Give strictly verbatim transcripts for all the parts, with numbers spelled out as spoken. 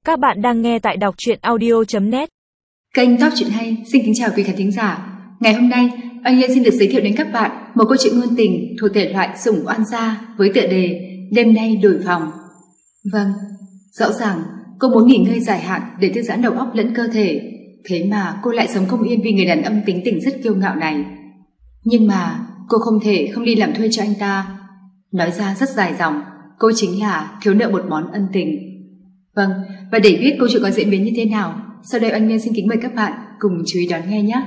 Các bạn đang nghe tại đọc truyện audio chấm net. Kênh Top Truyện Hay xin kính chào quý khán thính giả. Ngày hôm nay, Anh Liên xin được giới thiệu đến các bạn một câu chuyện ngôn tình thuộc thể loại sủng oan gia với tựa đề Đêm nay đổi phòng. Vâng, rõ ràng cô muốn nghỉ ngơi dài hạn để thư giãn đầu óc lẫn cơ thể, thế mà cô lại sống không yên vì người đàn ông tính tình rất kiêu ngạo này. Nhưng mà cô không thể không đi làm thuê cho anh ta. Nói ra rất dài dòng, cô chính là thiếu nợ một món ân tình. Vâng, và để biết câu chuyện có diễn biến như thế nào, sau đây Anh Liên xin kính mời các bạn cùng chú ý đón nghe nhé.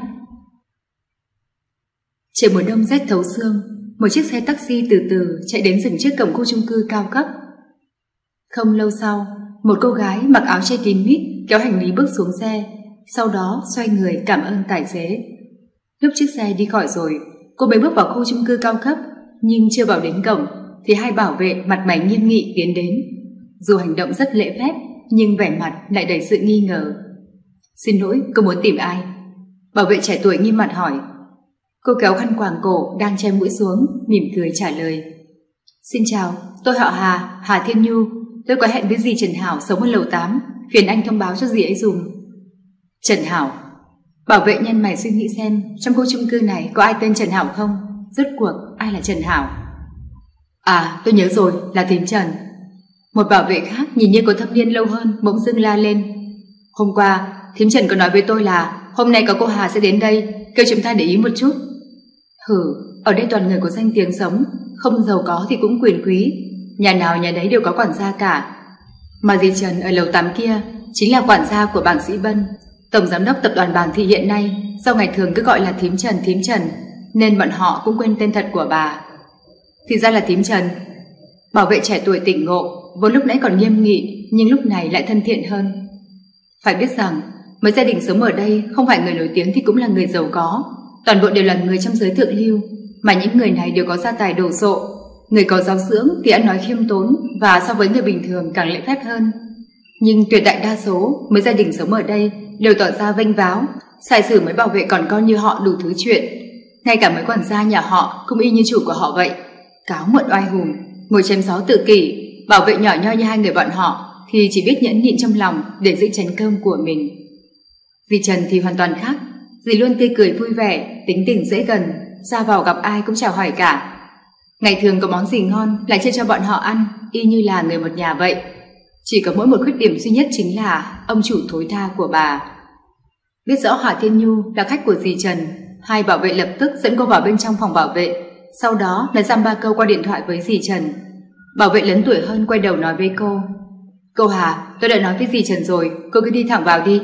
Trời mùa đông rét thấu xương, một chiếc xe taxi từ từ chạy đến dừng trước cổng khu chung cư cao cấp. Không lâu sau, một cô gái mặc áo che kín mít kéo hành lý bước xuống xe, sau đó xoay người cảm ơn tài xế. Lúc chiếc xe đi khỏi rồi, cô mới bước vào khu chung cư cao cấp, nhưng chưa vào đến cổng thì hai bảo vệ mặt mày nghiêm nghị tiến đến. Dù hành động rất lễ phép, nhưng vẻ mặt lại đầy sự nghi ngờ. Xin lỗi, cô muốn tìm ai? Bảo vệ trẻ tuổi nghiêm mặt hỏi. Cô kéo khăn quàng cổ đang che mũi xuống, mỉm cười trả lời. Xin chào, tôi họ Hà, Hà Thiên Nhu. Tôi có hẹn với dì Trần Hảo sống ở lầu tám, phiền anh thông báo cho dì ấy dùm. Trần Hảo? Bảo vệ nhân mày suy nghĩ xem trong khu chung cư này có ai tên Trần Hảo không? Rốt cuộc ai là Trần Hảo? À, tôi nhớ rồi, là thím Trần. Một bảo vệ khác nhìn như có thâm niên lâu hơn bỗng dưng la lên. Hôm qua, thím Trần có nói với tôi là hôm nay có cô Hà sẽ đến đây, kêu chúng ta để ý một chút. Hử, ở đây toàn người có danh tiếng sống, không giàu có thì cũng quyền quý, nhà nào nhà đấy đều có quản gia cả. Mà dì Trần ở lầu tám kia chính là quản gia của bảng Sĩ Bân, tổng giám đốc tập đoàn Bảng Thị hiện nay, sau ngày thường cứ gọi là thím Trần thím Trần, nên bọn họ cũng quên tên thật của bà. Thì ra là thím Trần. Bảo vệ trẻ tuổi tỉnh ngộ, vốn lúc nãy còn nghiêm nghị nhưng lúc này lại thân thiện hơn. Phải biết rằng mấy gia đình sống ở đây không phải người nổi tiếng thì cũng là người giàu có, toàn bộ đều là người trong giới thượng lưu, mà những người này đều có gia tài đồ sộ. Người có giáo dưỡng thì ăn nói khiêm tốn và so với người bình thường càng lễ phép hơn. Nhưng tuyệt đại đa số mấy gia đình sống ở đây đều tỏ ra vênh váo, sai sử mấy bảo vệ còn coi như họ đủ thứ chuyện. Ngay cả mấy quản gia nhà họ cũng y như chủ của họ vậy, cáo muộn oai hùng, ngồi chém gió tự kỷ. Bảo vệ nhỏ nhoi như hai người bọn họ thì chỉ biết nhẫn nhịn trong lòng để giữ chén cơm của mình. Dì Trần thì hoàn toàn khác, dì luôn tươi cười vui vẻ, tính tình dễ gần, ra vào gặp ai cũng chào hỏi cả. Ngày thường có món gì ngon lại chia cho bọn họ ăn, y như là người một nhà vậy. Chỉ có mỗi một khuyết điểm duy nhất chính là ông chủ thối tha của bà. Biết rõ Hà Thiên Nhu là khách của dì Trần, hai bảo vệ lập tức dẫn cô vào bên trong phòng bảo vệ, sau đó nói dăm ba câu qua điện thoại với dì Trần. Bảo vệ lớn tuổi hơn quay đầu nói với cô. Cô Hà, tôi đã nói với dì Trần rồi, cô cứ đi thẳng vào đi.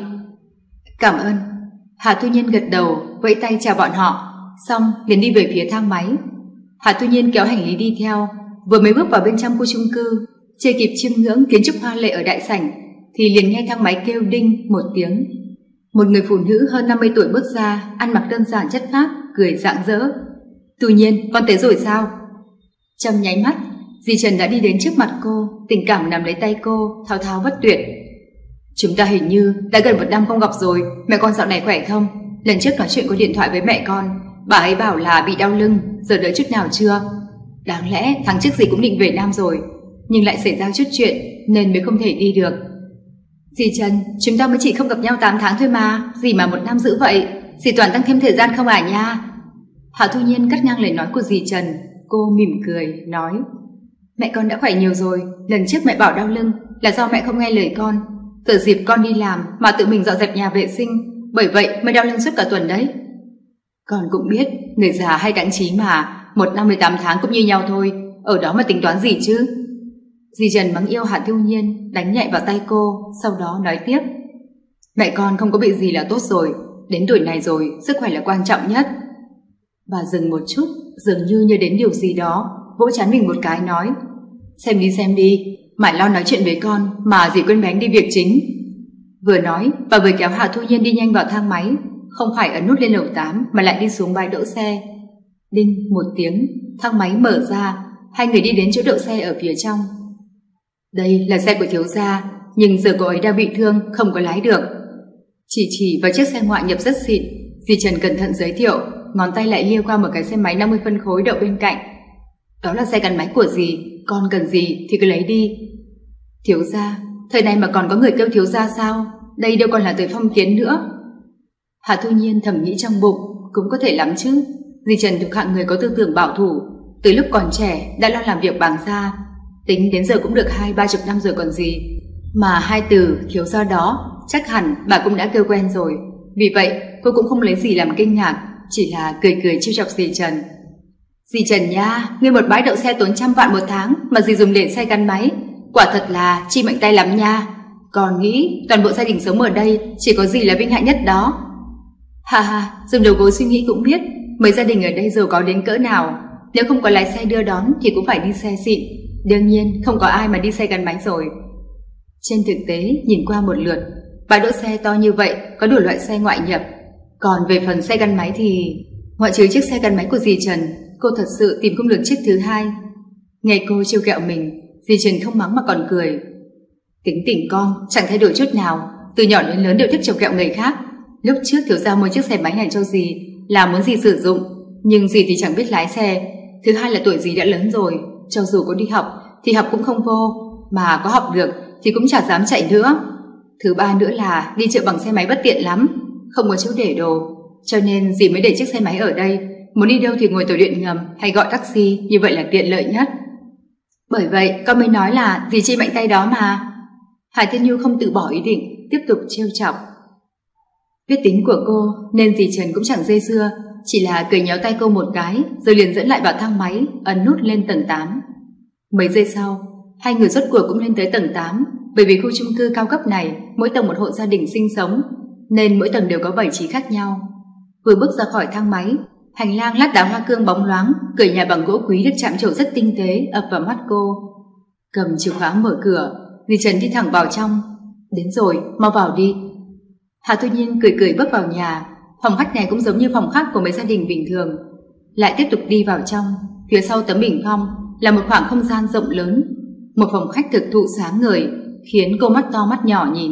Cảm ơn. Hà Thu Nhiên gật đầu, vẫy tay chào bọn họ, xong liền đi về phía thang máy. Hà Thu Nhiên kéo hành lý đi theo, vừa mới bước vào bên trong khu chung cư, chưa kịp chiêm ngưỡng kiến trúc hoa lệ ở đại sảnh thì liền nghe thang máy kêu đinh một tiếng. Một người phụ nữ hơn năm mươi tuổi bước ra, ăn mặc đơn giản chất phác, cười rạng rỡ. Thu Nhiên, con tới rồi sao? Trong nháy mắt, dì Trần đã đi đến trước mặt cô, tình cảm nắm lấy tay cô, thao thao bất tuyệt. Chúng ta hình như đã gần một năm không gặp rồi, mẹ con dạo này khỏe không? Lần trước nói chuyện có điện thoại với mẹ con, bà ấy bảo là bị đau lưng, giờ đỡ chút nào chưa? Đáng lẽ tháng trước dì cũng định về Nam rồi, nhưng lại xảy ra chút chuyện nên mới không thể đi được. Dì Trần, chúng ta mới chỉ không gặp nhau tám tháng thôi mà, gì mà một năm dữ vậy? Dì toàn tăng thêm thời gian không à nha? Hạ Thu Nhiên cắt ngang lời nói của dì Trần, cô mỉm cười nói. Mẹ con đã khỏe nhiều rồi, lần trước mẹ bảo đau lưng là do mẹ không nghe lời con, từ dịp con đi làm mà tự mình dọn dẹp nhà vệ sinh, bởi vậy mới đau lưng suốt cả tuần đấy. Con cũng biết, người già hay đáng trí mà, một năm mười tám tháng cũng như nhau thôi, ở đó mà tính toán gì chứ? Dì Trần mắng yêu Hạ Thu Nhiên, đánh nhẹ vào tay cô, sau đó nói tiếp. Mẹ con không có bị gì là tốt rồi, đến tuổi này rồi, sức khỏe là quan trọng nhất. Bà dừng một chút, dường như nhớ đến điều gì đó, vỗ trán mình một cái nói. Xem đi xem đi, mãi lo nói chuyện với con mà dì quên bén đi việc chính. Vừa nói, bà vừa kéo Hạ Thu Nhiên đi nhanh vào thang máy, không phải ấn nút lên lầu tám mà lại đi xuống bãi đỗ xe. Đinh một tiếng, thang máy mở ra, hai người đi đến chỗ đậu xe ở phía trong. Đây là xe của thiếu gia, nhưng giờ cô ấy đang bị thương, không có lái được. Chỉ chỉ vào chiếc xe ngoại nhập rất xịn, dì Trần cẩn thận giới thiệu, ngón tay lại liêu qua một cái xe máy năm mươi phân khối đậu bên cạnh. Đó là xe gắn máy của dì, con cần gì thì cứ lấy đi. Thiếu gia, thời này mà còn có người kêu thiếu gia sao? Đây đâu còn là tuổi phong kiến nữa. Hà Thu Nhiên thầm nghĩ trong bụng, cũng có thể lắm chứ. Dì Trần thuộc hạng người có tư tưởng bảo thủ, từ lúc còn trẻ đã lo làm việc bảng gia, tính đến giờ cũng được hai ba chục năm rồi còn gì. Mà hai từ thiếu gia đó chắc hẳn bà cũng đã kêu quen rồi. Vì vậy cô cũng không lấy gì làm kinh ngạc, chỉ là cười cười trêu chọc dì Trần. Dì Trần nha, ngươi một bãi đậu xe tốn trăm vạn một tháng mà dì dùng để xe gắn máy, quả thật là chi mạnh tay lắm nha. Còn nghĩ toàn bộ gia đình sống ở đây chỉ có dì là vinh hạnh nhất đó. Ha ha, dùng đầu gối suy nghĩ cũng biết mấy gia đình ở đây giàu có đến cỡ nào. Nếu không có lái xe đưa đón thì cũng phải đi xe xịn. Đương nhiên không có ai mà đi xe gắn máy rồi. Trên thực tế nhìn qua một lượt, bãi đỗ xe to như vậy có đủ loại xe ngoại nhập. Còn về phần xe gắn máy thì ngoại trừ chiếc xe gắn máy của dì Trần, cô thật sự tìm không được chiếc thứ hai. Nghe cô trêu ghẹo mình, dì Trần không mắng mà còn cười. Tính tình con chẳng thay đổi chút nào, từ nhỏ đến lớn đều thích trêu ghẹo người khác. Lúc trước thiếu gia mua chiếc xe máy này cho dì là muốn dì sử dụng, nhưng dì thì chẳng biết lái xe. Thứ hai là tuổi dì đã lớn rồi, cho dù có đi học thì học cũng không vô, mà có học được thì cũng chả dám chạy nữa. Thứ ba nữa là đi chợ bằng xe máy bất tiện lắm, không có chỗ để đồ, cho nên dì mới để chiếc xe máy ở đây. Muốn đi đâu thì ngồi tàu điện ngầm hay gọi taxi, như vậy là tiện lợi nhất. Bởi vậy con mới nói là dì chi mạnh tay đó mà. Hải Thiên Nhu không từ bỏ ý định, tiếp tục trêu chọc. Biết tính của cô nên dì Trần cũng chẳng dây dưa, chỉ là cười nhéo tay cô một cái rồi liền dẫn lại vào thang máy, ấn nút lên tầng tám. Mấy giây sau, hai người rốt cuộc cũng lên tới tầng tám. Bởi vì khu chung cư cao cấp này mỗi tầng một hộ gia đình sinh sống, nên mỗi tầng đều có bảy trí khác nhau. Vừa bước ra khỏi thang máy, hành lang lát đá hoa cương bóng loáng, cửa nhà bằng gỗ quý được chạm trổ rất tinh tế ập vào mắt cô. Cầm chìa khóa mở cửa, dì Trần đi thẳng vào trong. Đến rồi, mau vào đi. Hà Thu Nhiên cười cười bước vào nhà. Phòng khách này cũng giống như phòng khách của mấy gia đình bình thường. Lại tiếp tục đi vào trong. Phía sau tấm bình phong là một khoảng không gian rộng lớn, một phòng khách thực thụ sáng ngời, khiến cô mắt to mắt nhỏ nhìn.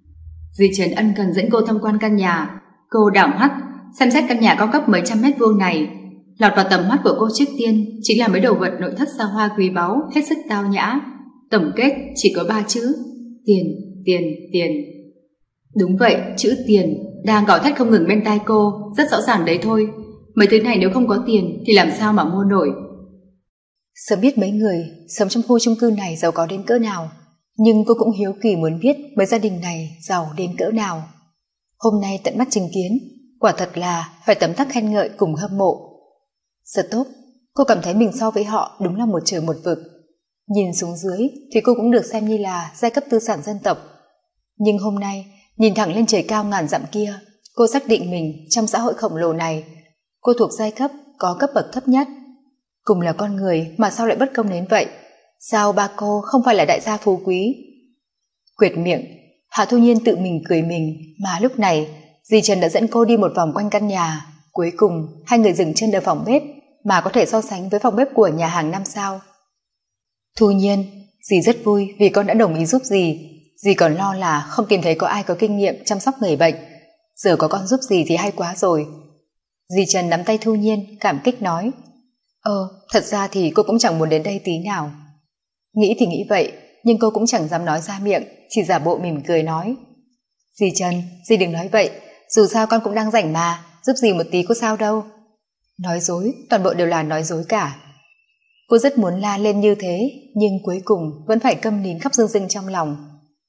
Dì Trần ân cần dẫn cô tham quan căn nhà. Cô đảo mắt xem xét căn nhà cao cấp mấy trăm mét vuông này. Lọt vào tầm mắt của cô trước tiên chính là mấy đồ vật nội thất xa hoa quý báu, hết sức tao nhã. Tổng kết chỉ có ba chữ: tiền, tiền, tiền. Đúng vậy, chữ tiền đang gào thét không ngừng bên tai cô, rất rõ ràng đấy thôi. Mấy thứ này nếu không có tiền thì làm sao mà mua nổi. Sớm biết mấy người sống trong khu chung cư này giàu có đến cỡ nào, nhưng cô cũng hiếu kỳ muốn biết mấy gia đình này giàu đến cỡ nào. Hôm nay tận mắt chứng kiến, quả thật là phải tấm tắc khen ngợi cùng hâm mộ. Rất tốt, cô cảm thấy mình so với họ đúng là một trời một vực. Nhìn xuống dưới thì cô cũng được xem như là giai cấp tư sản dân tộc. Nhưng hôm nay, nhìn thẳng lên trời cao ngàn dặm kia, cô xác định mình trong xã hội khổng lồ này, cô thuộc giai cấp có cấp bậc thấp nhất. Cùng là con người mà sao lại bất công đến vậy? Sao ba cô không phải là đại gia phú quý? Quệt miệng, Hạ Thu Nhiên tự mình cười mình, mà lúc này dì Trần đã dẫn cô đi một vòng quanh căn nhà. Cuối cùng hai người dừng chân ở phòng bếp, mà có thể so sánh với phòng bếp của nhà hàng năm sao. Thu Nhiên, dì rất vui vì con đã đồng ý giúp dì. Dì còn lo là không tìm thấy có ai có kinh nghiệm chăm sóc người bệnh. Giờ có con giúp dì thì hay quá rồi. Dì Trần nắm tay Thu Nhiên, cảm kích nói: Ờ, thật ra thì cô cũng chẳng muốn đến đây tí nào. Nghĩ thì nghĩ vậy, nhưng cô cũng chẳng dám nói ra miệng, chỉ giả bộ mỉm cười nói: Dì Trần, dì đừng nói vậy, dù sao con cũng đang rảnh mà, giúp dì một tí có sao đâu. Nói dối, toàn bộ đều là nói dối cả. Cô rất muốn la lên như thế, nhưng cuối cùng vẫn phải câm nín khóc rưng rưng trong lòng.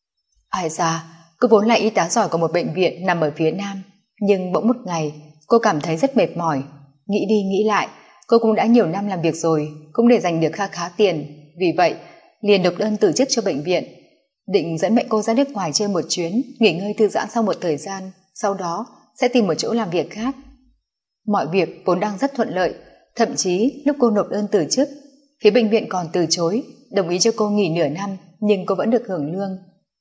Ai ra, cô vốn là y tá giỏi của một bệnh viện nằm ở phía Nam, nhưng bỗng một ngày cô cảm thấy rất mệt mỏi. Nghĩ đi nghĩ lại, cô cũng đã nhiều năm làm việc rồi, cũng để dành được kha khá tiền, vì vậy liền nộp đơn từ chức cho bệnh viện, định dẫn mẹ cô ra nước ngoài chơi một chuyến, nghỉ ngơi thư giãn sau một thời gian, sau đó sẽ tìm một chỗ làm việc khác. Mọi việc vốn đang rất thuận lợi, thậm chí lúc cô nộp đơn từ chức, phía bệnh viện còn từ chối, đồng ý cho cô nghỉ nửa năm, nhưng cô vẫn được hưởng lương.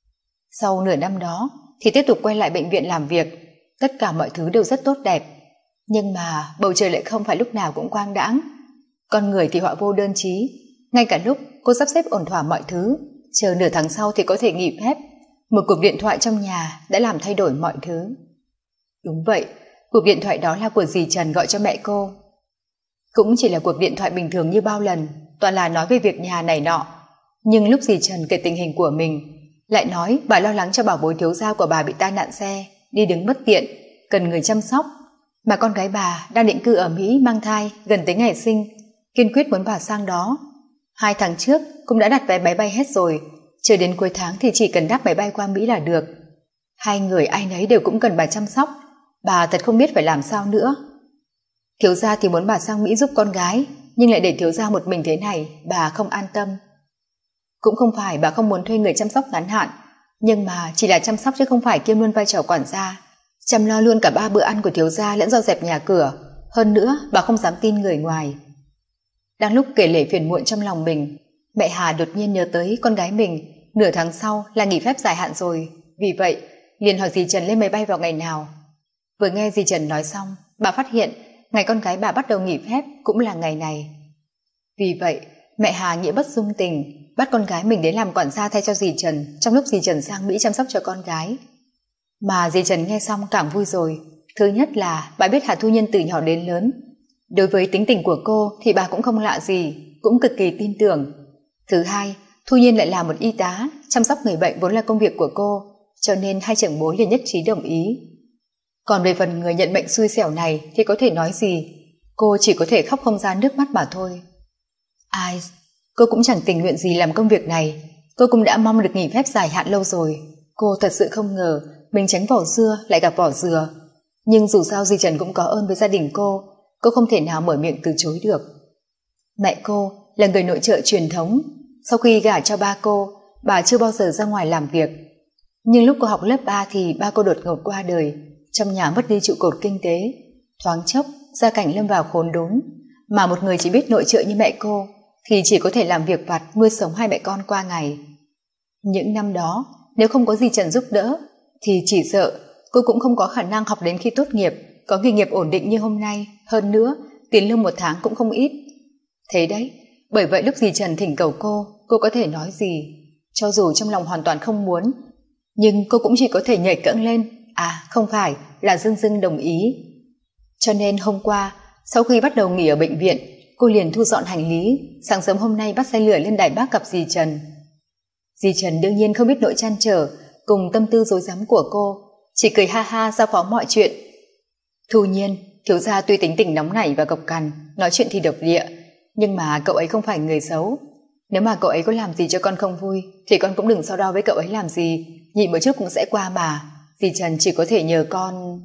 Sau nửa năm đó thì tiếp tục quay lại bệnh viện làm việc, tất cả mọi thứ đều rất tốt đẹp. Nhưng mà bầu trời lại không phải lúc nào cũng quang đãng. Con người thì họa vô đơn chí. Ngay cả lúc cô sắp xếp ổn thỏa mọi thứ, chờ nửa tháng sau thì có thể nghỉ phép, một cuộc điện thoại trong nhà đã làm thay đổi mọi thứ. Đúng vậy, cuộc điện thoại đó là của dì Trần gọi cho mẹ cô. Cũng chỉ là cuộc điện thoại bình thường như bao lần, toàn là nói về việc nhà này nọ. Nhưng lúc dì Trần kể tình hình của mình, Lại nói bà lo lắng cho bảo bối thiếu gia của bà bị tai nạn xe, đi đứng bất tiện, cần người chăm sóc, mà con gái bà đang định cư ở Mỹ mang thai gần tới ngày sinh, kiên quyết muốn bà sang đó. Hai tháng trước cũng đã đặt vé máy bay hết rồi, chờ đến cuối tháng thì chỉ cần đáp máy bay qua Mỹ là được. Hai người ai nấy đều cũng cần bà chăm sóc, bà thật không biết phải làm sao nữa. Thiếu gia thì muốn bà sang Mỹ giúp con gái, nhưng lại để thiếu gia một mình thế này, bà không an tâm. Cũng không phải bà không muốn thuê người chăm sóc ngắn hạn, nhưng mà chỉ là chăm sóc chứ không phải kiêm luôn vai trò quản gia, chăm lo luôn cả ba bữa ăn của thiếu gia lẫn dọn dẹp nhà cửa. Hơn nữa bà không dám tin người ngoài. Đang lúc kể lể phiền muộn trong lòng mình, mẹ Hà đột nhiên nhớ tới con gái mình nửa tháng sau là nghỉ phép dài hạn rồi, vì vậy liền hỏi dì Trần lên máy bay vào ngày nào. Vừa nghe dì Trần nói xong, bà phát hiện ngày con gái bà bắt đầu nghỉ phép cũng là ngày này. Vì vậy mẹ Hà nghĩa bất dung tình, bắt con gái mình đến làm quản gia thay cho dì Trần trong lúc dì Trần sang Mỹ chăm sóc cho con gái. Mà dì Trần nghe xong càng vui rồi. Thứ nhất là bà biết Hà Thu Nhân từ nhỏ đến lớn, đối với tính tình của cô thì bà cũng không lạ gì, cũng cực kỳ tin tưởng. Thứ hai, Thu Nhiên lại là một y tá, chăm sóc người bệnh vốn là công việc của cô, cho nên hai trưởng bối liền nhất trí đồng ý. Còn về phần người nhận bệnh xui xẻo này thì có thể nói gì, cô chỉ có thể khóc không ra nước mắt mà thôi. Ai, cô cũng chẳng tình nguyện gì làm công việc này, cô cũng đã mong được nghỉ phép dài hạn lâu rồi. Cô thật sự không ngờ mình tránh vỏ dưa lại gặp vỏ dừa. Nhưng dù sao dì Trần cũng có ơn với gia đình cô, cô không thể nào mở miệng từ chối được. Mẹ cô là người nội trợ truyền thống, sau khi gả cho ba cô, bà chưa bao giờ ra ngoài làm việc. Nhưng lúc cô học lớp ba thì ba cô đột ngột qua đời, trong nhà mất đi trụ cột kinh tế, thoáng chốc gia cảnh lâm vào khốn đốn, mà một người chỉ biết nội trợ như mẹ cô thì chỉ có thể làm việc vặt nuôi sống hai mẹ con qua ngày. Những năm đó nếu không có dì Trần giúp đỡ thì chỉ sợ cô cũng không có khả năng học đến khi tốt nghiệp, có nghề nghiệp ổn định như hôm nay. Hơn nữa tiền lương một tháng cũng không ít. Thế đấy, bởi vậy lúc dì Trần thỉnh cầu cô, cô có thể nói gì? Cho dù trong lòng hoàn toàn không muốn, nhưng cô cũng chỉ có thể nhảy cẫng lên, à không phải, là dưng dưng đồng ý. Cho nên hôm qua, sau khi bắt đầu nghỉ ở bệnh viện, cô liền thu dọn hành lý, sáng sớm hôm nay bắt xe lửa lên Đài Bắc gặp dì Trần. Dì Trần đương nhiên không biết nỗi trăn trở cùng tâm tư rối rắm của cô, chỉ cười ha ha giao phó mọi chuyện. Thu Nhiên, thiếu gia tuy tính tình nóng nảy và cộc cằn, nói chuyện thì độc địa, nhưng mà cậu ấy không phải người xấu. Nếu mà cậu ấy có làm gì cho con không vui thì con cũng đừng so đo với cậu ấy làm gì, nhịn một chút cũng sẽ qua mà. Dì Trần chỉ có thể nhờ con.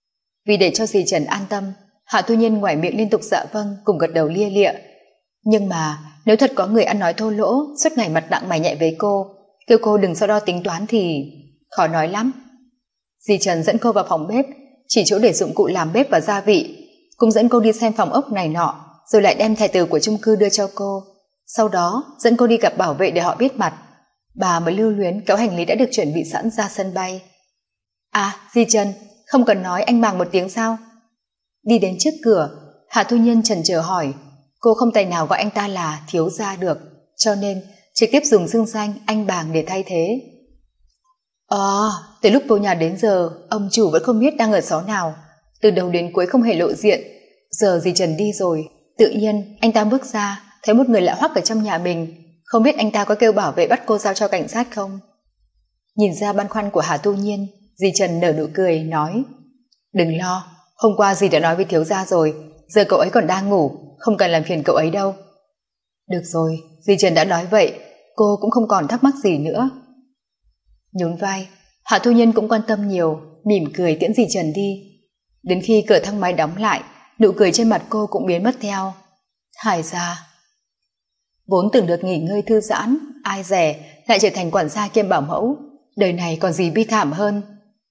Vì để cho dì Trần an tâm, Hạ Thu Nhiên ngoài miệng liên tục dạ vâng cùng gật đầu lia lịa. Nhưng mà nếu thật có người ăn nói thô lỗ, suốt ngày mặt nặng mày nhẹ với cô, kêu cô đừng so đo tính toán thì khó nói lắm. Dì Trần dẫn cô vào phòng bếp, chỉ chỗ để dụng cụ làm bếp và gia vị, cũng dẫn cô đi xem phòng ốc này nọ, rồi lại đem thẻ từ của chung cư đưa cho cô. Sau đó dẫn cô đi gặp bảo vệ để họ biết mặt. Bà mới lưu luyến kéo hành lý đã được chuẩn bị sẵn ra sân bay. À, dì Trần, không cần nói anh Bàng một tiếng sao? Đi đến trước cửa, Hạ Thu Nhiên chần chờ hỏi. Cô không tài nào gọi anh ta là thiếu gia được, cho nên trực tiếp dùng xưng danh anh Bàng để thay thế. Ờ, à, từ lúc vô nhà đến giờ, ông chủ vẫn không biết đang ở xó nào, từ đầu đến cuối không hề lộ diện. Giờ dì Trần đi rồi, tự nhiên anh ta bước ra, thấy một người lạ hoắc ở trong nhà mình, không biết anh ta có kêu bảo vệ bắt cô giao cho cảnh sát không? Nhìn ra băn khoăn của Hà Thu Nhiên, dì Trần nở nụ cười, nói: Đừng lo, hôm qua dì đã nói với thiếu gia rồi, giờ cậu ấy còn đang ngủ, không cần làm phiền cậu ấy đâu. Được rồi, dì Trần đã nói vậy, cô cũng không còn thắc mắc gì nữa. Nhún vai, Hạ Thu Nhiên cũng quan tâm nhiều, mỉm cười tiễn dì Trần đi. Đến khi cửa thang máy đóng lại, nụ cười trên mặt cô cũng biến mất theo. Hải gia vốn từng được nghỉ ngơi thư giãn, ai dè lại trở thành quản gia kiêm bảo mẫu, đời này còn gì bi thảm hơn.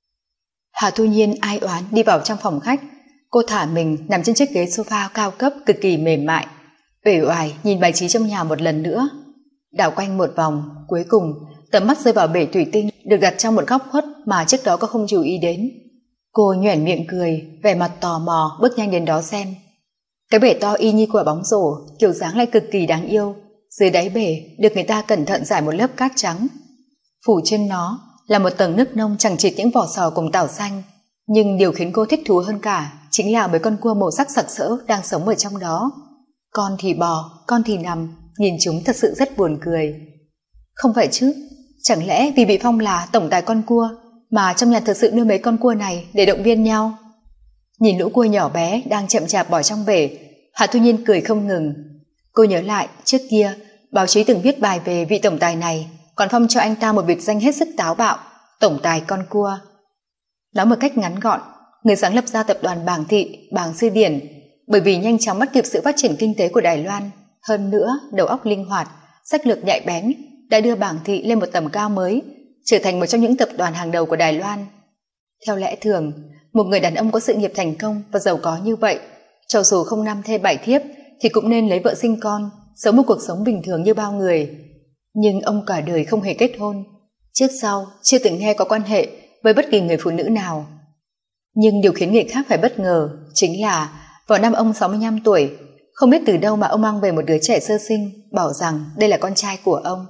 Hà Thu Nhiên ai oán đi vào trong phòng khách, cô thả mình nằm trên chiếc ghế sofa cao cấp cực kỳ mềm mại, uể oải nhìn bài trí trong nhà một lần nữa, đảo quanh một vòng, cuối cùng tầm mắt rơi vào bể thủy tinh được đặt trong một góc khuất mà trước đó cô không chú ý đến. Cô nhoẻn miệng cười, vẻ mặt tò mò bước nhanh đến đó xem. Cái bể to y như quả bóng rổ, kiểu dáng lại cực kỳ đáng yêu. Dưới đáy bể được người ta cẩn thận rải một lớp cát trắng, phủ trên nó là một tầng nước nông chằng chịt những vỏ sò cùng tảo xanh. Nhưng điều khiến cô thích thú hơn cả chính là mấy con cua màu sắc sặc sỡ đang sống ở trong đó. Con thì bò, con thì nằm, nhìn chúng thật sự rất buồn cười. Không phải chứ, Chẳng lẽ vì bị phong là tổng tài con cua mà trong nhà thực sự nuôi mấy con cua này để động viên nhau? Nhìn lũ cua nhỏ bé đang chậm chạp bỏ trong bể, Hạ Thu Nhiên cười không ngừng. Cô nhớ lại trước kia báo chí từng viết bài về vị tổng tài này, còn phong cho anh ta một biệt danh hết sức táo bạo, tổng tài con cua. Nói một cách ngắn gọn, người sáng lập ra tập đoàn Bàng Thị, Bàng Sư Điển, bởi vì nhanh chóng bắt kịp sự phát triển kinh tế của Đài Loan, hơn nữa đầu óc linh hoạt, sách lược nhạy bén, đã đưa Bàng Thị lên một tầm cao mới, trở thành một trong những tập đoàn hàng đầu của Đài Loan. Theo lẽ thường, một người đàn ông có sự nghiệp thành công và giàu có như vậy, cho dù không năm thê bảy thiếp thì cũng nên lấy vợ sinh con, sống một cuộc sống bình thường như bao người. Nhưng ông cả đời không hề kết hôn, trước sau chưa từng nghe có quan hệ với bất kỳ người phụ nữ nào. Nhưng điều khiến người khác phải bất ngờ chính là vào năm ông sáu mươi lăm tuổi, không biết từ đâu mà ông mang về một đứa trẻ sơ sinh, bảo rằng đây là con trai của ông.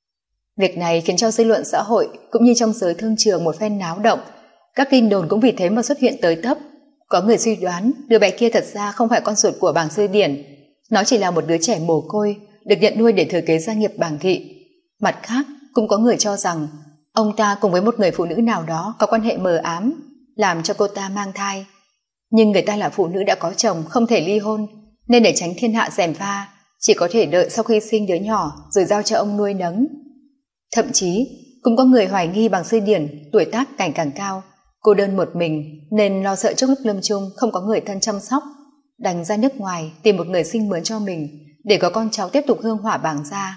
Việc này khiến cho dư luận xã hội cũng như trong giới thương trường một phen náo động, các tin đồn cũng vì thế mà xuất hiện tới tấp. Có người suy đoán đứa bé kia thật ra không phải con ruột của Bàng Sư Điển, nó chỉ là một đứa trẻ mồ côi được nhận nuôi để thừa kế gia nghiệp Bàng Thị. Mặt khác, cũng có người cho rằng ông ta cùng với một người phụ nữ nào đó có quan hệ mờ ám, làm cho cô ta mang thai. Nhưng người ta là phụ nữ đã có chồng, không thể ly hôn, nên để tránh thiên hạ gièm pha, chỉ có thể đợi sau khi sinh đứa nhỏ rồi giao cho ông nuôi nấng. Thậm chí, cũng có người hoài nghi Bàng Sư Điển tuổi tác càng càng cao, cô đơn một mình nên lo sợ trước lúc lâm chung không có người thân chăm sóc, đành ra nước ngoài tìm một người sinh mướn cho mình để có con cháu tiếp tục hương hỏa Bàng gia.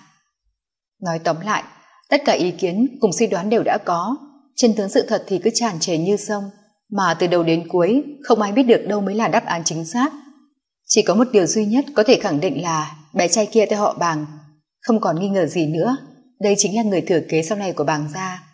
Nói tóm lại, tất cả ý kiến cùng suy đoán đều đã có, chân tướng sự thật thì cứ tràn trề như sông, mà từ đầu đến cuối không ai biết được đâu mới là đáp án chính xác. Chỉ có một điều duy nhất có thể khẳng định là bé trai kia tên họ Bàng, không còn nghi ngờ gì nữa, đây chính là người thừa kế sau này của Bàng gia.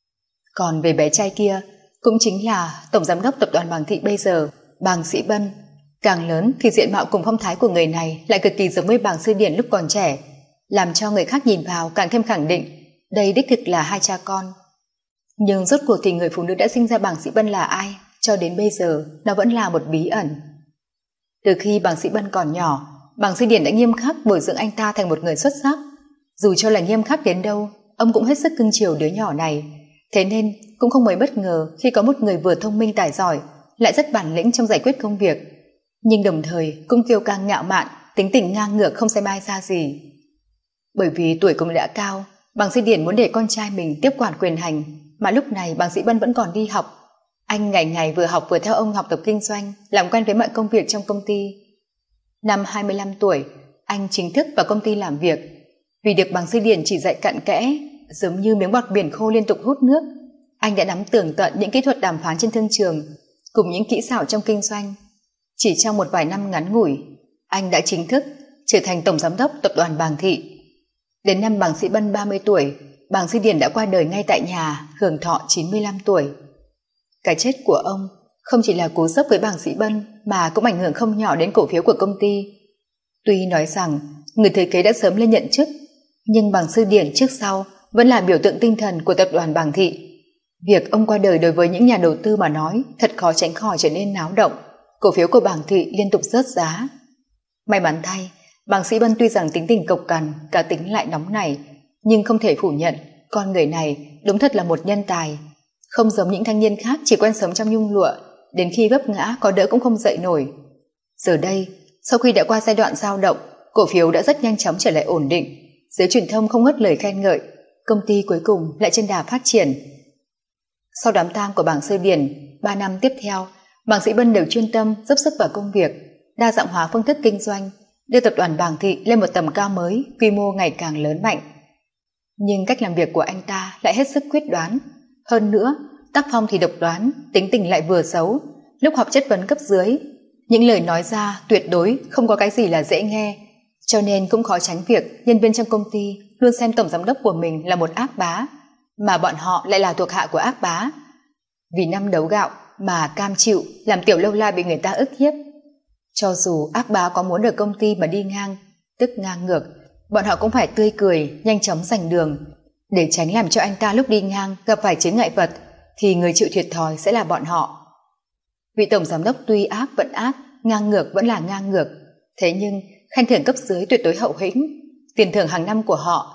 Còn về bé trai kia, cũng chính là tổng giám đốc tập đoàn Bàng Thị bây giờ, Bàng Sĩ Bân. Càng lớn thì diện mạo cùng phong thái của người này lại cực kỳ giống với Bàng Sư Điển lúc còn trẻ, làm cho người khác nhìn vào càng thêm khẳng định đây đích thực là hai cha con. Nhưng rốt cuộc thì người phụ nữ đã sinh ra Bàng Sĩ Bân là ai, cho đến bây giờ nó vẫn là một bí ẩn. Từ khi Bàng Sĩ Bân còn nhỏ, Bàng Sư Điển đã nghiêm khắc bồi dưỡng anh ta thành một người xuất sắc. Dù cho là nghiêm khắc đến đâu, ông cũng hết sức cưng chiều đứa nhỏ này. Thế nên cũng không mấy bất ngờ khi có một người vừa thông minh tài giỏi, lại rất bản lĩnh trong giải quyết công việc, nhưng đồng thời cũng kiêu căng ngạo mạn, tính tình ngang ngược không xem ai ra gì. Bởi vì tuổi cũng đã cao, Bàng Sĩ Điển muốn để con trai mình tiếp quản quyền hành, mà lúc này Bàng Sĩ Bân vẫn còn đi học. Anh ngày ngày vừa học vừa theo ông học tập kinh doanh, làm quen với mọi công việc trong công ty. Năm hai mươi lăm tuổi, anh chính thức vào công ty làm việc. Vì được Bàng Sĩ Điển chỉ dạy cặn kẽ, giống như miếng bọt biển khô liên tục hút nước, anh đã nắm tường tận những kỹ thuật đàm phán trên thương trường, cùng những kỹ xảo trong kinh doanh. Chỉ trong một vài năm ngắn ngủi, anh đã chính thức trở thành tổng giám đốc tập đoàn Bàng Thị. Đến năm Bàng Sĩ Bân ba mươi tuổi, Bàng Sĩ Điển đã qua đời ngay tại nhà, hưởng thọ chín mươi lăm tuổi. Cái chết của ông không chỉ là cú sốc với Bàng Sĩ Bân mà cũng ảnh hưởng không nhỏ đến cổ phiếu của công ty. Tuy nói rằng người thừa kế đã sớm lên nhận chức, nhưng Bàng Sư Điển trước sau vẫn là biểu tượng tinh thần của tập đoàn Bàng Thị. Việc ông qua đời đối với những nhà đầu tư mà nói thật khó tránh khỏi trở nên náo động, cổ phiếu của Bàng Thị liên tục rớt giá. May mắn thay, Bàng Sĩ Bân tuy rằng tính tình cộc cằn, cá tính lại nóng nảy, nhưng không thể phủ nhận con người này đúng thật là một nhân tài. Không giống những thanh niên khác chỉ quen sống trong nhung lụa, đến khi vấp ngã có đỡ cũng không dậy nổi. Giờ đây, sau khi đã qua giai đoạn dao động, cổ phiếu đã rất nhanh chóng trở lại ổn định, giới truyền thông không ngớt lời khen ngợi, công ty cuối cùng lại trên đà phát triển. Sau đám tang của Bàng Sư Điển, ba năm tiếp theo, Bàng Sĩ Bân đều chuyên tâm dốc sức vào công việc, đa dạng hóa phương thức kinh doanh, đưa tập đoàn Bàng Thị lên một tầm cao mới, quy mô ngày càng lớn mạnh. Nhưng cách làm việc của anh ta lại hết sức quyết đoán. Hơn nữa, tác phong thì độc đoán, tính tình lại vừa xấu. Lúc họp chất vấn cấp dưới, những lời nói ra tuyệt đối không có cái gì là dễ nghe, cho nên cũng khó tránh việc nhân viên trong công ty luôn xem tổng giám đốc của mình là một ác bá, mà bọn họ lại là thuộc hạ của ác bá. Vì năm đấu gạo mà cam chịu làm tiểu lâu la bị người ta ức hiếp. Cho dù ác bá có muốn ở công ty mà đi ngang, tức ngang ngược, bọn họ cũng phải tươi cười, nhanh chóng giành đường, để tránh làm cho anh ta lúc đi ngang gặp phải chướng ngại vật, thì người chịu thiệt thòi sẽ là bọn họ. Vị tổng giám đốc tuy ác vẫn ác, ngang ngược vẫn là ngang ngược, thế nhưng khen thưởng cấp dưới tuyệt đối hậu hĩnh, tiền thưởng hàng năm của họ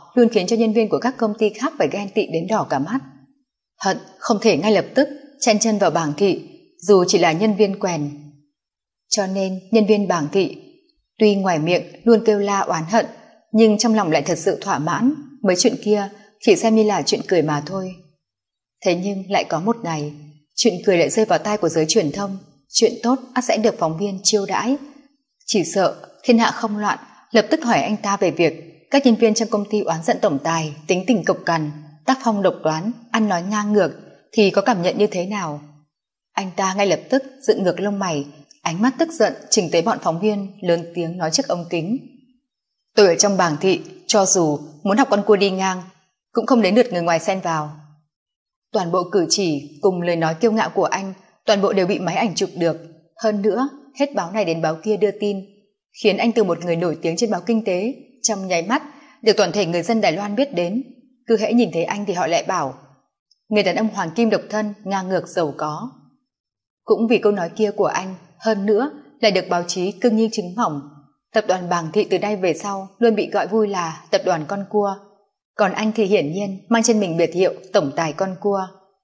luôn khiến cho nhân viên của các công ty khác phải ghen tị đến đỏ cả mắt. Hận không thể ngay lập tức chen chân vào Bàng Thị, dù chỉ là nhân viên quèn. Cho nên nhân viên Bàng Thị tuy ngoài miệng luôn kêu la oán hận, nhưng trong lòng lại thật sự thỏa mãn, mấy chuyện kia chỉ xem như là chuyện cười mà thôi. Thế nhưng lại có một ngày, chuyện cười lại rơi vào tai của giới truyền thông, chuyện tốt ắt sẽ được phóng viên chiêu đãi. Chỉ sợ thiên hạ không loạn, lập tức hỏi anh ta về việc các nhân viên trong công ty oán giận tổng tài, tính tình cộc cằn, tác phong độc đoán, ăn nói ngang ngược thì có cảm nhận như thế nào. Anh ta ngay lập tức dựng ngược lông mày, ánh mắt tức giận chỉnh tới bọn phóng viên, lớn tiếng nói trước ống kính: tôi ở trong Bàng Thị, cho dù muốn học con cua đi ngang cũng không đến lượt người ngoài xen vào. Toàn bộ cử chỉ cùng lời nói kiêu ngạo của anh toàn bộ đều bị máy ảnh chụp được. Hơn nữa hết báo này đến báo kia đưa tin, khiến anh từ một người nổi tiếng trên báo kinh tế trong nháy mắt được toàn thể người dân Đài Loan biết đến. Cứ hễ nhìn thấy anh thì họ lại bảo người đàn ông hoàng kim độc thân, ngang ngược giàu có. Cũng vì câu nói kia của anh, hơn nữa lại được báo chí cưng như trứng mỏng, tập đoàn Bàng Thị từ nay về sau luôn bị gọi vui là tập đoàn con cua. Còn anh thì hiển nhiên mang trên mình biệt hiệu tổng tài con cua.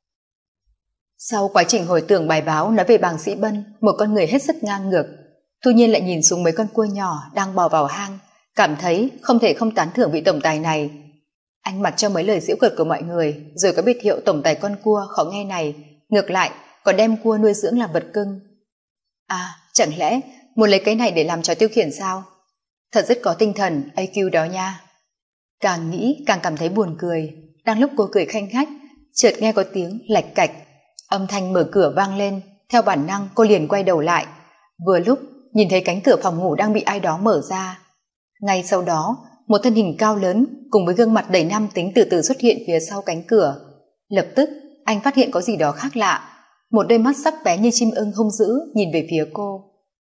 Sau quá trình hồi tưởng bài báo nói về Bàng Sĩ Bân, một con người hết sức ngang ngược, Thu Nhiên lại nhìn xuống mấy con cua nhỏ đang bò vào hang, cảm thấy không thể không tán thưởng vị tổng tài này. Anh mặc cho mấy lời giễu cợt của mọi người, rồi có biệt hiệu tổng tài con cua khó nghe này, ngược lại còn đem cua nuôi dưỡng làm vật cưng. À, chẳng lẽ muốn lấy cái này để làm trò tiêu khiển sao? Thật rất có tinh thần a quy đó nha. Càng nghĩ càng cảm thấy buồn cười. Đang lúc cô cười khanh khách, chợt nghe có tiếng lạch cạch, âm thanh mở cửa vang lên. Theo bản năng cô liền quay đầu lại, vừa lúc nhìn thấy cánh cửa phòng ngủ đang bị ai đó mở ra. Ngay sau đó một thân hình cao lớn cùng với gương mặt đầy nam tính từ từ xuất hiện phía sau cánh cửa. Lập tức anh phát hiện có gì đó khác lạ, một đôi mắt sắc bén như chim ưng hung dữ nhìn về phía cô.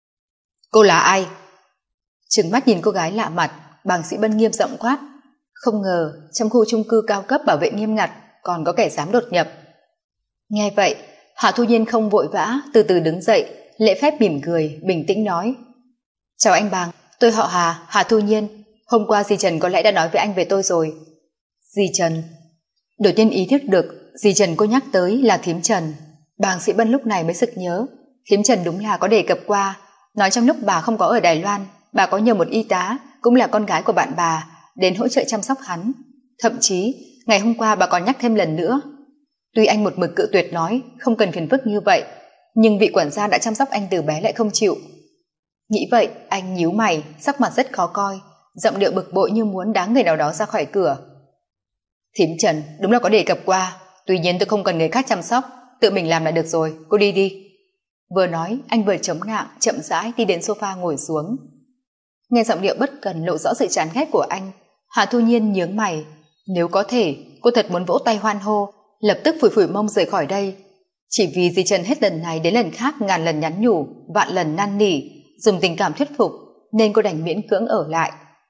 Cô là ai? Trừng mắt nhìn cô gái lạ mặt, Bàng Sĩ Bân nghiêm giọng quát. Không ngờ trong khu chung cư cao cấp bảo vệ nghiêm ngặt còn có kẻ dám đột nhập. Nghe vậy, Hạ Thu Nhiên không vội vã, từ từ đứng dậy, lễ phép mỉm cười, bình tĩnh nói: Chào anh Bàng, tôi họ Hà, Hạ Thu Nhiên. Hôm qua dì Trần có lẽ đã nói với anh về tôi rồi. Dì Trần? Đột nhiên ý thức được dì Trần cô nhắc tới là thím Trần. Bàng Sĩ Bân lúc này mới sực nhớ, thím Trần đúng là có đề cập qua, nói trong lúc bà không có ở Đài Loan, bà có nhờ một y tá, cũng là con gái của bạn bà, đến hỗ trợ chăm sóc hắn. Thậm chí ngày hôm qua bà còn nhắc thêm lần nữa. Tuy anh một mực cự tuyệt nói không cần phiền phức như vậy, nhưng vị quản gia đã chăm sóc anh từ bé lại không chịu. Nghĩ vậy anh nhíu mày, sắc mặt rất khó coi, giọng điệu bực bội như muốn đá người nào đó ra khỏi cửa. Thím Trần đúng là có đề cập qua, tuy nhiên tôi không cần người khác chăm sóc, tự mình làm là được rồi, cô đi đi. Vừa nói anh vừa chống nạng chậm rãi đi đến sofa ngồi xuống. Nghe giọng điệu bất cần lộ rõ sự chán ghét của anh, Hạ Thu Nhiên nhướng mày. Nếu có thể cô thật muốn vỗ tay hoan hô, lập tức phủi phủi mông rời khỏi đây. Chỉ vì dì Trần hết lần này đến lần khác ngàn lần nhắn nhủ, vạn lần năn nỉ, dùng tình cảm thuyết phục, nên cô đành miễn cưỡng ở lại.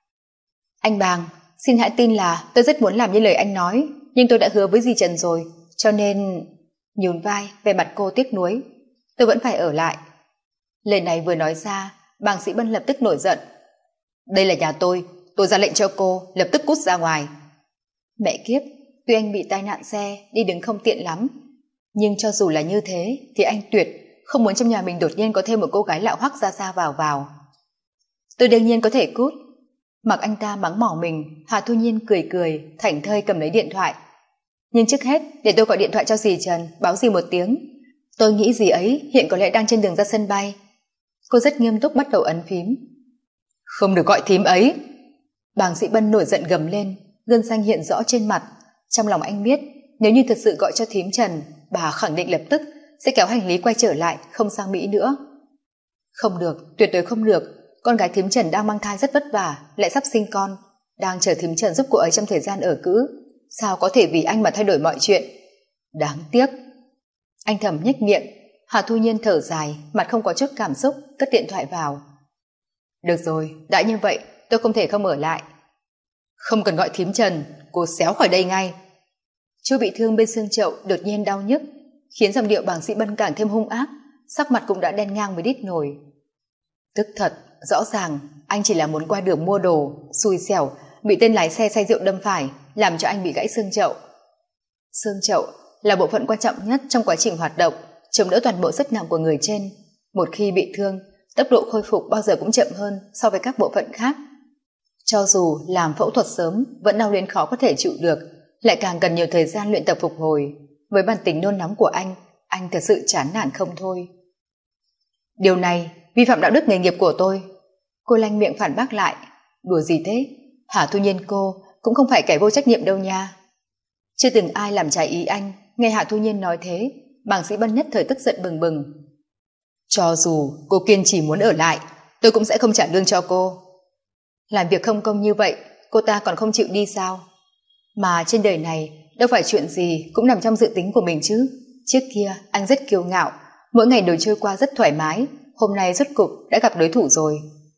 Anh Bàng, xin hãy tin là tôi rất muốn làm như lời anh nói, nhưng tôi đã hứa với dì Trần rồi, cho nên... Nhún vai, về mặt cô tiếc nuối. Tôi vẫn phải ở lại. Lời này vừa nói ra, Bàng Sĩ Bân lập tức nổi giận. Đây là nhà tôi, tôi ra lệnh cho cô lập tức cút ra ngoài. Mẹ kiếp, tuy anh bị tai nạn xe, đi đứng không tiện lắm, nhưng cho dù là như thế thì anh tuyệt không muốn trong nhà mình đột nhiên có thêm một cô gái lạ hoắc ra ra vào vào. Tôi đương nhiên có thể cút. Mặc anh ta mắng mỏ mình, Hà Thu Nhiên cười cười, thảnh thơi cầm lấy điện thoại. Nhưng trước hết để tôi gọi điện thoại cho dì Trần, báo dì một tiếng. Tôi nghĩ dì ấy hiện có lẽ đang trên đường ra sân bay. Cô rất nghiêm túc bắt đầu ấn phím. Không được gọi thím ấy. Bàng Sĩ Bân nổi giận gầm lên, gân xanh hiện rõ trên mặt. Trong lòng anh biết, nếu như thật sự gọi cho thím Trần, bà khẳng định lập tức sẽ kéo hành lý quay trở lại, không sang Mỹ nữa. Không được, tuyệt đối không được. Con gái thím Trần đang mang thai rất vất vả, lại sắp sinh con, đang chờ thím Trần giúp cô ấy trong thời gian ở cữ. Sao có thể vì anh mà thay đổi mọi chuyện? Đáng tiếc. Anh thầm nhếch miệng. Hà Thu Nhiên thở dài, mặt không có chút cảm xúc, cất điện thoại vào. Được rồi, đã như vậy tôi không thể không ở lại. Không cần gọi thím Trần, cô xéo khỏi đây ngay. Chú bị thương bên xương chậu đột nhiên đau nhức, khiến giọng điệu Bàng Sĩ Bân càng thêm hung ác, sắc mặt cũng đã đen ngang với đít nồi. Tức thật, rõ ràng anh chỉ là muốn qua đường mua đồ, xui xẻo bị tên lái xe say rượu đâm phải, làm cho anh bị gãy xương chậu. Xương chậu là bộ phận quan trọng nhất trong quá trình hoạt động, chống đỡ toàn bộ sức nặng của người trên. Một khi bị thương, tốc độ khôi phục bao giờ cũng chậm hơn so với các bộ phận khác. Cho dù làm phẫu thuật sớm, vẫn đau đến khó có thể chịu được, lại càng cần nhiều thời gian luyện tập phục hồi. Với bản tính nôn nóng của anh, anh thật sự chán nản không thôi. Điều này vi phạm đạo đức nghề nghiệp của tôi. Cô lanh miệng phản bác lại. Đùa gì thế? Hả Thu Nhiên cô cũng không phải kẻ vô trách nhiệm đâu nha. Chưa từng ai làm trái ý anh. Nghe Hạ Thu Nhiên nói thế, bàng sĩ Bân nhất thời tức giận bừng bừng. Cho dù cô kiên trì muốn ở lại, tôi cũng sẽ không trả lương cho cô. Làm việc không công như vậy, cô ta còn không chịu đi sao? Mà trên đời này đâu phải chuyện gì cũng nằm trong dự tính của mình chứ. Trước kia anh rất kiêu ngạo, mỗi ngày đều trôi qua rất thoải mái. Hôm nay rốt cục đã gặp đối thủ rồi.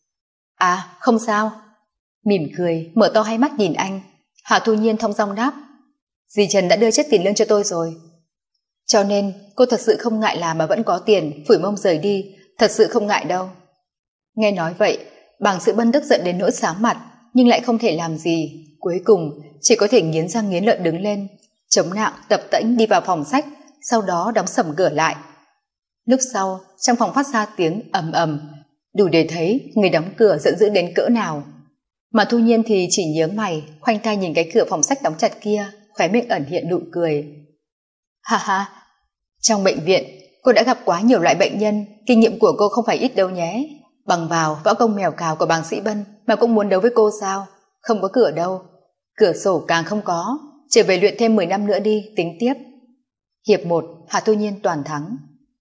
À không sao. Mỉm cười mở to hai mắt nhìn anh, Hạ Thu Nhiên thong dong đáp. Dì Trần đã đưa chết tiền lương cho tôi rồi. Cho nên cô thật sự không ngại làm mà vẫn có tiền, phủi mông rời đi, thật sự không ngại đâu. Nghe nói vậy, bàng sĩ Bân tức giận đến nỗi xám mặt, nhưng lại không thể làm gì. Cuối cùng chỉ có thể nghiến răng nghiến lợi đứng lên, chống nạng tập tễnh đi vào phòng sách, sau đó đóng sầm cửa lại. Lúc sau trong phòng phát ra tiếng ầm ầm, đủ để thấy người đóng cửa giận dữ đến cỡ nào. Mà Thu Nhiên thì chỉ nhướng mày, khoanh tay nhìn cái cửa phòng sách đóng chặt kia, khóe miệng ẩn hiện nụ cười. Ha ha, trong bệnh viện cô đã gặp quá nhiều loại bệnh nhân, kinh nghiệm của cô không phải ít đâu nhé. Bằng vào võ công mèo cào của bàng sĩ Bân mà cũng muốn đấu với cô sao? Không có cửa đâu, cửa sổ càng không có, trở về luyện thêm mười năm nữa đi, tính tiếp. Hiệp một, Hạ Thu Nhiên toàn thắng.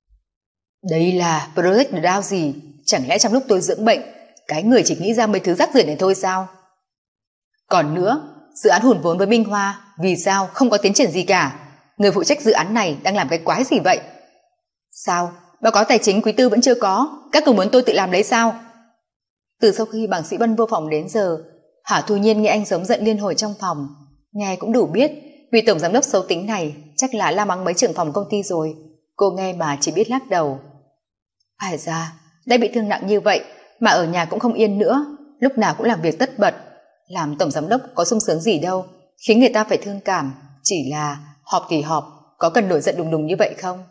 Đây là project đao gì? Chẳng lẽ trong lúc tôi dưỡng bệnh, cái người chỉ nghĩ ra mấy thứ rác rưởi này thôi sao? Còn nữa, dự án hùn vốn với Minh Hoa, vì sao không có tiến triển gì cả? Người phụ trách dự án này đang làm cái quái gì vậy? Sao? Báo cáo tài chính quý tư vẫn chưa có, các cậu muốn tôi tự làm đấy sao? Từ sau khi bàng sĩ Bân vô phòng đến giờ, Hạ Thu Nhiên nghe anh giống giận liên hồi trong phòng. Nghe cũng đủ biết, vì tổng giám đốc xấu tính này chắc là la mắng mấy trưởng phòng công ty rồi. Cô nghe mà chỉ biết lắc đầu. Ai ra, đã bị thương nặng như vậy mà ở nhà cũng không yên nữa, lúc nào cũng làm việc tất bật. Làm tổng giám đốc có sung sướng gì đâu, khiến người ta phải thương cảm. Chỉ là họp thì họp, có cần nổi giận đùng đùng như vậy không?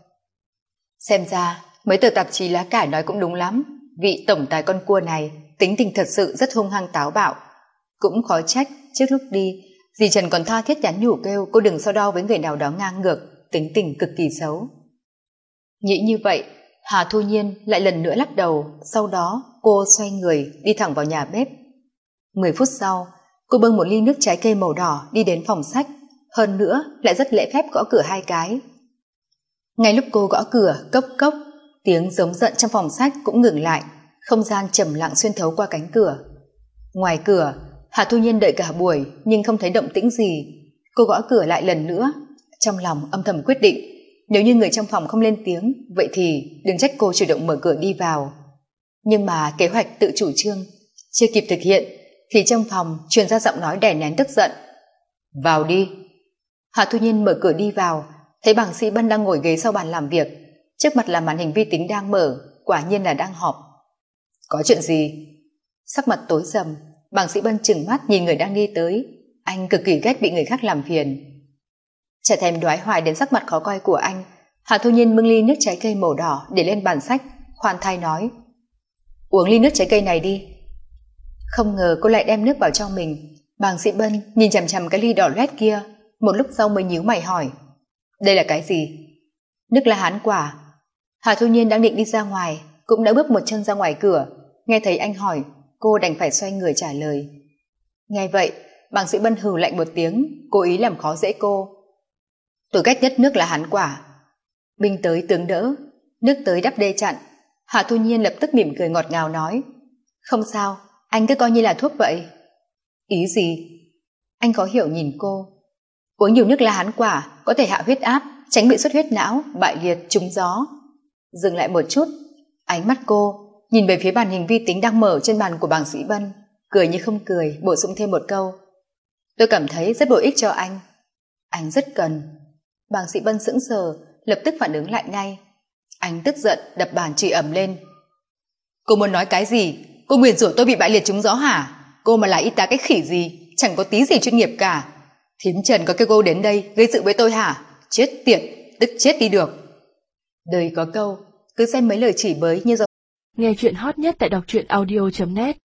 Xem ra mấy tờ tạp chí lá cải nói cũng đúng lắm, vị tổng tài con cua này tính tình thật sự rất hung hăng táo bạo. Cũng khó trách trước lúc đi dì Trần còn tha thiết nhắn nhủ kêu cô đừng so đo với người nào đó ngang ngược, tính tình cực kỳ xấu. Nghĩ như vậy, Hà Thu Nhiên lại lần nữa lắc đầu, sau đó cô xoay người đi thẳng vào nhà bếp. Mười phút sau, cô bưng một ly nước trái cây màu đỏ đi đến phòng sách, hơn nữa lại rất lễ phép gõ cửa hai cái. Ngay lúc cô gõ cửa cốc cốc, tiếng giống giận trong phòng sách cũng ngừng lại, không gian trầm lặng xuyên thấu qua cánh cửa. Ngoài cửa, Hà Thu Nhiên đợi cả buổi nhưng không thấy động tĩnh gì. Cô gõ cửa lại lần nữa, trong lòng âm thầm quyết định, nếu như người trong phòng không lên tiếng, vậy thì đừng trách cô chủ động mở cửa đi vào. Nhưng mà kế hoạch tự chủ trương chưa kịp thực hiện thì trong phòng truyền ra giọng nói đè nén tức giận. Vào đi. Hà Thu Nhiên mở cửa đi vào, thấy bàng sĩ Bân đang ngồi ghế sau bàn làm việc, trước mặt là màn hình vi tính đang mở, quả nhiên là đang họp. Có chuyện gì? Sắc mặt tối sầm, bàng sĩ Bân trừng mắt nhìn người đang đi tới, anh cực kỳ ghét bị người khác làm phiền. Chả thèm đoái hoài đến sắc mặt khó coi của anh, Hà Thu Nhiên bưng ly nước trái cây màu đỏ để lên bàn sách, khoan thai nói: Uống ly nước trái cây này đi. Không ngờ cô lại đem nước vào cho mình. Bàng sĩ Bân nhìn chằm chằm cái ly đỏ loét kia, một lúc sau mới nhíu mày hỏi: Đây là cái gì? Nước lá hán quả. Hà Thu Nhiên đang định đi ra ngoài, cũng đã bước một chân ra ngoài cửa, nghe thấy anh hỏi, cô đành phải xoay người trả lời. Nghe vậy, bàng sĩ Bân hừ lạnh một tiếng, cố ý làm khó dễ cô. Tôi ghét nhất nước lá hán quả. Binh tới tướng đỡ, nước tới đắp đê chặn. Hà Thu Nhiên lập tức mỉm cười ngọt ngào nói: Không sao, anh cứ coi như là thuốc vậy. Ý gì? Anh khó hiểu nhìn cô. Uống nhiều nước lá hán quả có thể hạ huyết áp, tránh bị xuất huyết não, bại liệt, trúng gió. Dừng lại một chút, ánh mắt cô nhìn về phía màn hình vi tính đang mở trên bàn của bàng sĩ Bân, cười như không cười, bổ sung thêm một câu: Tôi cảm thấy rất bổ ích cho anh. Anh rất cần. Bàng sĩ Bân sững sờ, lập tức phản ứng lại ngay. Anh tức giận đập bàn chửi ầm lên: Cô muốn nói cái gì? Cô nguyền rủa tôi bị bại liệt trúng gió hả? Cô mà là y tá cái khỉ gì? chẳng có tí gì chuyên nghiệp cả. Thím Trần có kêu cô đến đây gây sự với tôi hả? Chết tiệt, tức chết đi được. Đời có câu, cứ xem mấy lời chỉ bới như rồi. Nghe chuyện hot nhất tại đọc truyện audio chấm net.